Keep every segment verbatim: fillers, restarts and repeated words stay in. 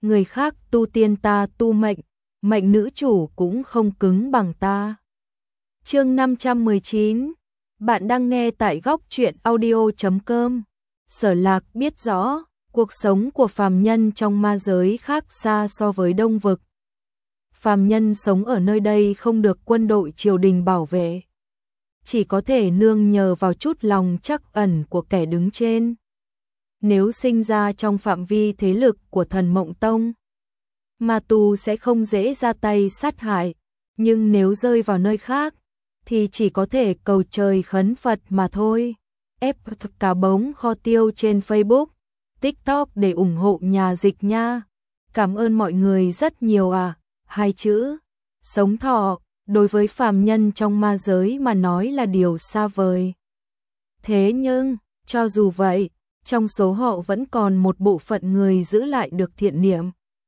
người khác tu tiên ta tu mệnh, mệnh nữ chủ cũng không cứng bằng ta. Chương năm trăm mười chín. Bạn đang nghe tại góc truyện audio chấm com. Sở Lạc biết rõ, cuộc sống của phàm nhân trong ma giới khác xa so với Đông vực. Phàm nhân sống ở nơi đây không được quân đội triều đình bảo vệ, chỉ có thể nương nhờ vào chút lòng trắc ẩn của kẻ đứng trên. Nếu sinh ra trong phạm vi thế lực của Thần Mộng Tông, ma tu sẽ không dễ ra tay sát hại, nhưng nếu rơi vào nơi khác thì chỉ có thể cầu trời khấn Phật mà thôi. Ép cá bống kho tiêu trên Facebook, TikTok để ủng hộ nhà dịch nha. Cảm ơn mọi người rất nhiều à. Hai chữ sống thọ đối với phàm nhân trong ma giới mà nói là điều xa vời. Thế nhưng, cho dù vậy, trong số họ vẫn còn một bộ phận người giữ lại được thiện niệm.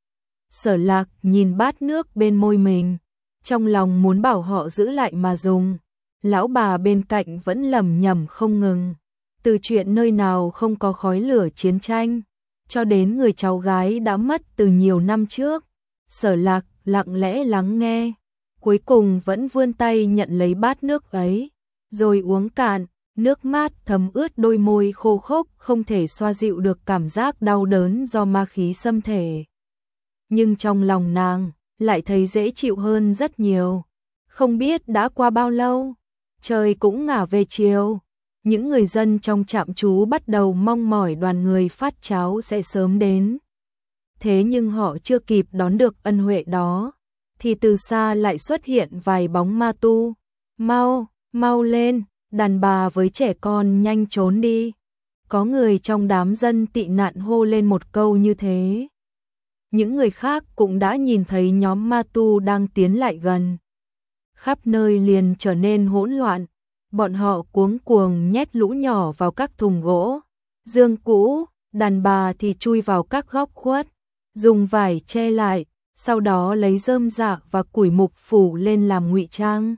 Sở Lạc nhìn bát nước bên môi mình, trong lòng muốn bảo họ giữ lại mà dùng. Lão bà bên cạnh vẫn lẩm nhẩm không ngừng, từ chuyện nơi nào không có khói lửa chiến tranh, cho đến người cháu gái đã mất từ nhiều năm trước. Sở Lạc lặng lẽ lắng nghe, cuối cùng vẫn vươn tay nhận lấy bát nước ấy, rồi uống cạn. Nước mát thấm ướt đôi môi khô khốc, không thể xoa dịu được cảm giác đau đớn do ma khí xâm thể. Nhưng trong lòng nàng lại thấy dễ chịu hơn rất nhiều. Không biết đã qua bao lâu, trời cũng ngả về chiều. Những người dân trong trạm trú bắt đầu mong mỏi đoàn người phát cháo sẽ sớm đến. Thế nhưng họ chưa kịp đón được ân huệ đó, thì từ xa lại xuất hiện vài bóng ma tu. Mau, mau lên! Đàn bà với trẻ con nhanh trốn đi. Có người trong đám dân tị nạn hô lên một câu như thế. Những người khác cũng đã nhìn thấy nhóm ma tu đang tiến lại gần. Khắp nơi liền trở nên hỗn loạn. Bọn họ cuống cuồng nhét lũ nhỏ vào các thùng gỗ, giường cũ, đàn bà thì chui vào các góc khuất, dùng vải che lại, sau đó lấy rơm rạ và củi mục phủ lên làm ngụy trang.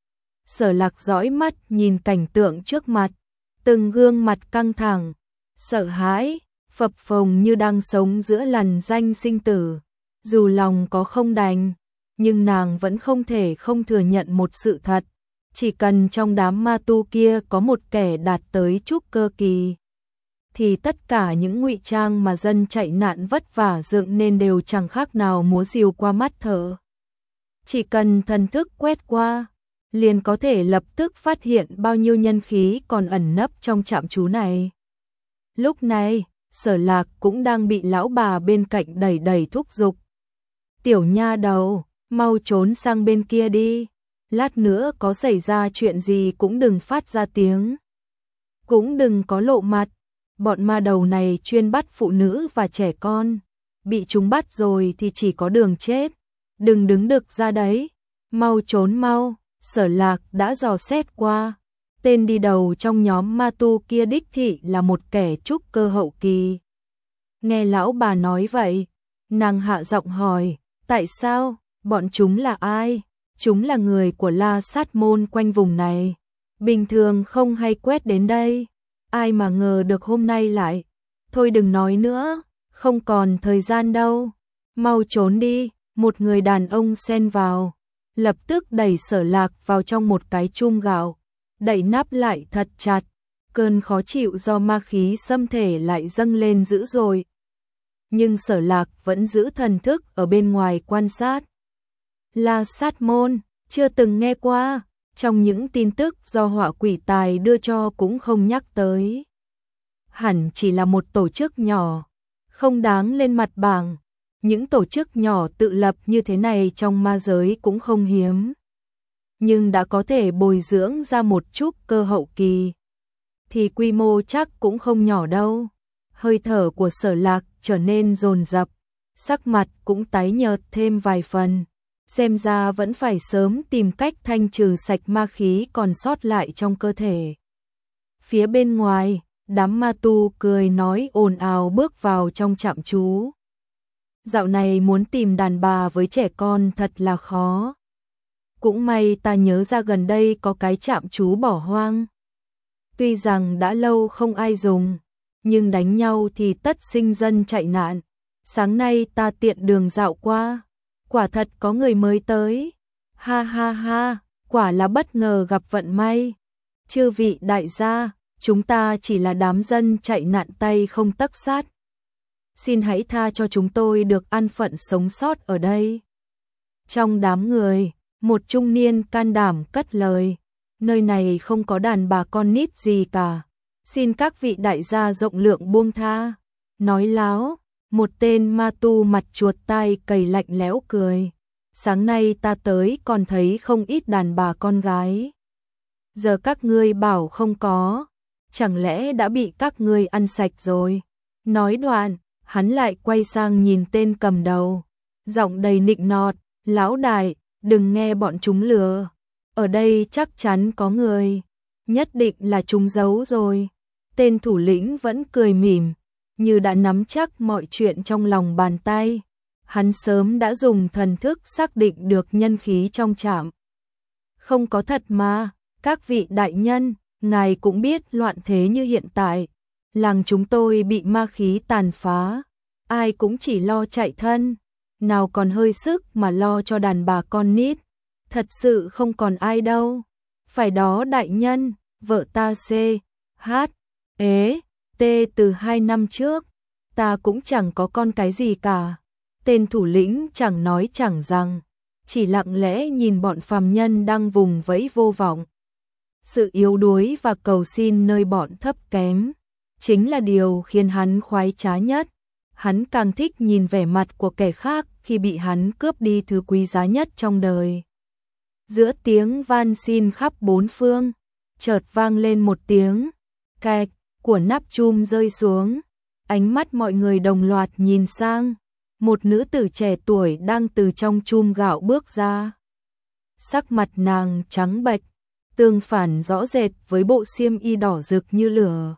Sở Lạc dõi mắt nhìn cảnh tượng trước mặt, từng gương mặt căng thẳng, sợ hãi, phập phồng như đang sống giữa lằn ranh sinh tử. Dù lòng có không đành, nhưng nàng vẫn không thể không thừa nhận một sự thật. Chỉ cần trong đám ma tu kia có một kẻ đạt tới trúc cơ kỳ, thì tất cả những ngụy trang mà dân chạy nạn vất vả dựng nên đều chẳng khác nào múa rìu qua mắt thở. Chỉ cần thần thức quét qua, liền có thể lập tức phát hiện bao nhiêu nhân khí còn ẩn nấp trong trạm trú này. Lúc này, Sở Lạc cũng đang bị lão bà bên cạnh đẩy đẩy thúc giục. Tiểu nha đầu, mau trốn sang bên kia đi. Lát nữa có xảy ra chuyện gì cũng đừng phát ra tiếng. Cũng đừng có lộ mặt. Bọn ma đầu này chuyên bắt phụ nữ và trẻ con. Bị chúng bắt rồi thì chỉ có đường chết. Đừng đứng đực ra đấy. Mau trốn mau. Sở Lạc đã dò xét qua, tên đi đầu trong nhóm ma tu kia đích thị là một kẻ trúc cơ hậu kỳ. Nghe lão bà nói vậy, nàng hạ giọng hỏi, tại sao, bọn chúng là ai? Chúng là người của La Sát Môn quanh vùng này, bình thường không hay quét đến đây, ai mà ngờ được hôm nay lại. Thôi đừng nói nữa, không còn thời gian đâu, mau trốn đi. Một người đàn ông xen vào, lập tức đẩy Sở Lạc vào trong một cái chum gạo, đậy nắp lại thật chặt. Cơn khó chịu do ma khí xâm thể lại dâng lên dữ dội. Nhưng Sở Lạc vẫn giữ thần thức ở bên ngoài quan sát. La Sát Môn, chưa từng nghe qua, trong những tin tức do Họa Quỷ Tài đưa cho cũng không nhắc tới. Hẳn chỉ là một tổ chức nhỏ, không đáng lên mặt bảng. Những tổ chức nhỏ tự lập như thế này trong ma giới cũng không hiếm. Nhưng đã có thể bồi dưỡng ra một chút cơ hậu kỳ, thì quy mô chắc cũng không nhỏ đâu. Hơi thở của Sở Lạc trở nên dồn dập, sắc mặt cũng tái nhợt thêm vài phần. Xem ra vẫn phải sớm tìm cách thanh trừ sạch ma khí còn sót lại trong cơ thể. Phía bên ngoài, đám ma tu cười nói ồn ào bước vào trong trạm trú. Dạo này muốn tìm đàn bà với trẻ con thật là khó. Cũng may ta nhớ ra gần đây có cái trạm trú bỏ hoang. Tuy rằng đã lâu không ai dùng, nhưng đánh nhau thì tất sinh dân chạy nạn. sáng nay ta tiện đường dạo qua, quả thật có người mới tới. Ha ha ha, quả là bất ngờ gặp vận may. Chư vị đại gia, chúng ta chỉ là đám dân chạy nạn tay không tấc sắt. Xin hãy tha cho chúng tôi được an phận sống sót ở đây. Trong đám người, một trung niên can đảm cất lời, nơi này không có đàn bà con nít gì cả. Xin các vị đại gia rộng lượng buông tha. Nói láo, một tên ma tu mặt chuột tai cầy lạnh lẽo cười. Sáng nay ta tới còn thấy không ít đàn bà con gái. Giờ các ngươi bảo không có, chẳng lẽ đã bị các ngươi ăn sạch rồi? Nói đoạn, hắn lại quay sang nhìn tên cầm đầu, giọng đầy nịnh nọt, lão đại, đừng nghe bọn chúng lừa. Ở đây chắc chắn có người, nhất định là chúng giấu rồi. Tên thủ lĩnh vẫn cười mỉm, như đã nắm chắc mọi chuyện trong lòng bàn tay. Hắn sớm đã dùng thần thức xác định được nhân khí trong trạm. Không có thật mà, các vị đại nhân, ngài cũng biết loạn thế như hiện tại. Làng chúng tôi bị ma khí tàn phá, ai cũng chỉ lo chạy thân, nào còn hơi sức mà lo cho đàn bà con nít. Thật sự không còn ai đâu. Phải đó đại nhân, vợ ta C, H, ế, T từ hai năm trước, ta cũng chẳng có con cái gì cả. Tên thủ lĩnh chẳng nói chẳng rằng, chỉ lặng lẽ nhìn bọn phàm nhân đang vùng vẫy vô vọng. Sự yếu đuối và cầu xin nơi bọn thấp kém chính là điều khiến hắn khoái trá nhất. Hắn càng thích nhìn vẻ mặt của kẻ khác khi bị hắn cướp đi thứ quý giá nhất trong đời. Giữa tiếng van xin khắp bốn phương, chợt vang lên một tiếng kẹt của nắp chum rơi xuống. Ánh mắt mọi người đồng loạt nhìn sang, một nữ tử trẻ tuổi đang từ trong chum gạo bước ra. Sắc mặt nàng trắng bệch, tương phản rõ rệt với bộ xiêm y đỏ rực như lửa.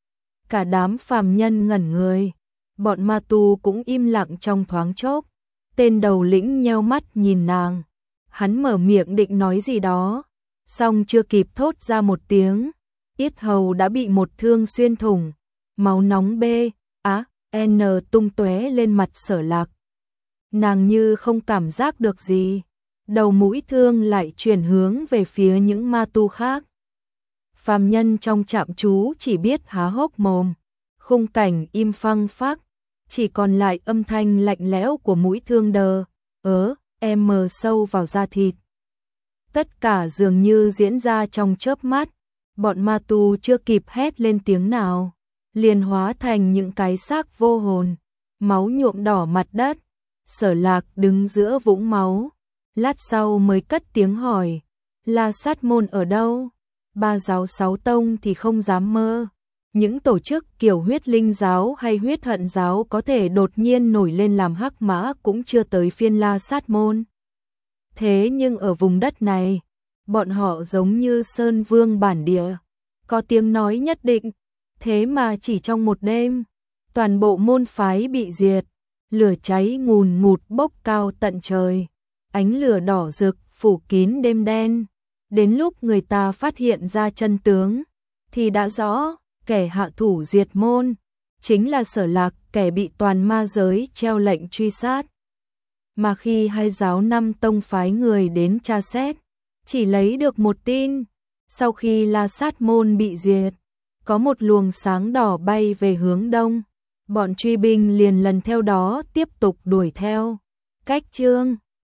Cả đám phàm nhân ngẩn người, bọn ma tu cũng im lặng trong thoáng chốc. Tên đầu lĩnh nheo mắt nhìn nàng, hắn mở miệng định nói gì đó, song chưa kịp thốt ra một tiếng, yết hầu đã bị một thương xuyên thủng, máu nóng B, á, N tung tóe lên mặt Sở Lạc. Nàng như không cảm giác được gì, đầu mũi thương lại chuyển hướng về phía những ma tu khác. Phàm nhân trong trạm trú chỉ biết há hốc mồm, khung cảnh im phăng phắc, chỉ còn lại âm thanh lạnh lẽo của mũi thương đờ, ớ, em mờ sâu vào da thịt. Tất cả dường như diễn ra trong chớp mắt, bọn ma tu chưa kịp hét lên tiếng nào, liền hóa thành những cái xác vô hồn, máu nhuộm đỏ mặt đất. Sở Lạc đứng giữa vũng máu, lát sau mới cất tiếng hỏi, La Sát môn ở đâu? Ba giáo sáu tông thì không dám mơ. Những tổ chức kiểu huyết linh giáo hay huyết hận giáo có thể đột nhiên nổi lên làm hắc mã cũng chưa tới phiên La Sát môn. Thế nhưng ở vùng đất này, bọn họ giống như sơn vương bản địa, có tiếng nói nhất định. Thế mà chỉ trong một đêm, toàn bộ môn phái bị diệt, lửa cháy ngùn ngụt bốc cao tận trời, ánh lửa đỏ rực phủ kín đêm đen. Đến lúc người ta phát hiện ra chân tướng, thì đã rõ, kẻ hạ thủ diệt môn chính là Sở Lạc, kẻ bị toàn ma giới treo lệnh truy sát. Mà khi hai giáo năm tông phái người đến tra xét, chỉ lấy được một tin, sau khi La Sát môn bị diệt, có một luồng sáng đỏ bay về hướng đông, bọn truy binh liền lần theo đó tiếp tục đuổi theo. Cách chương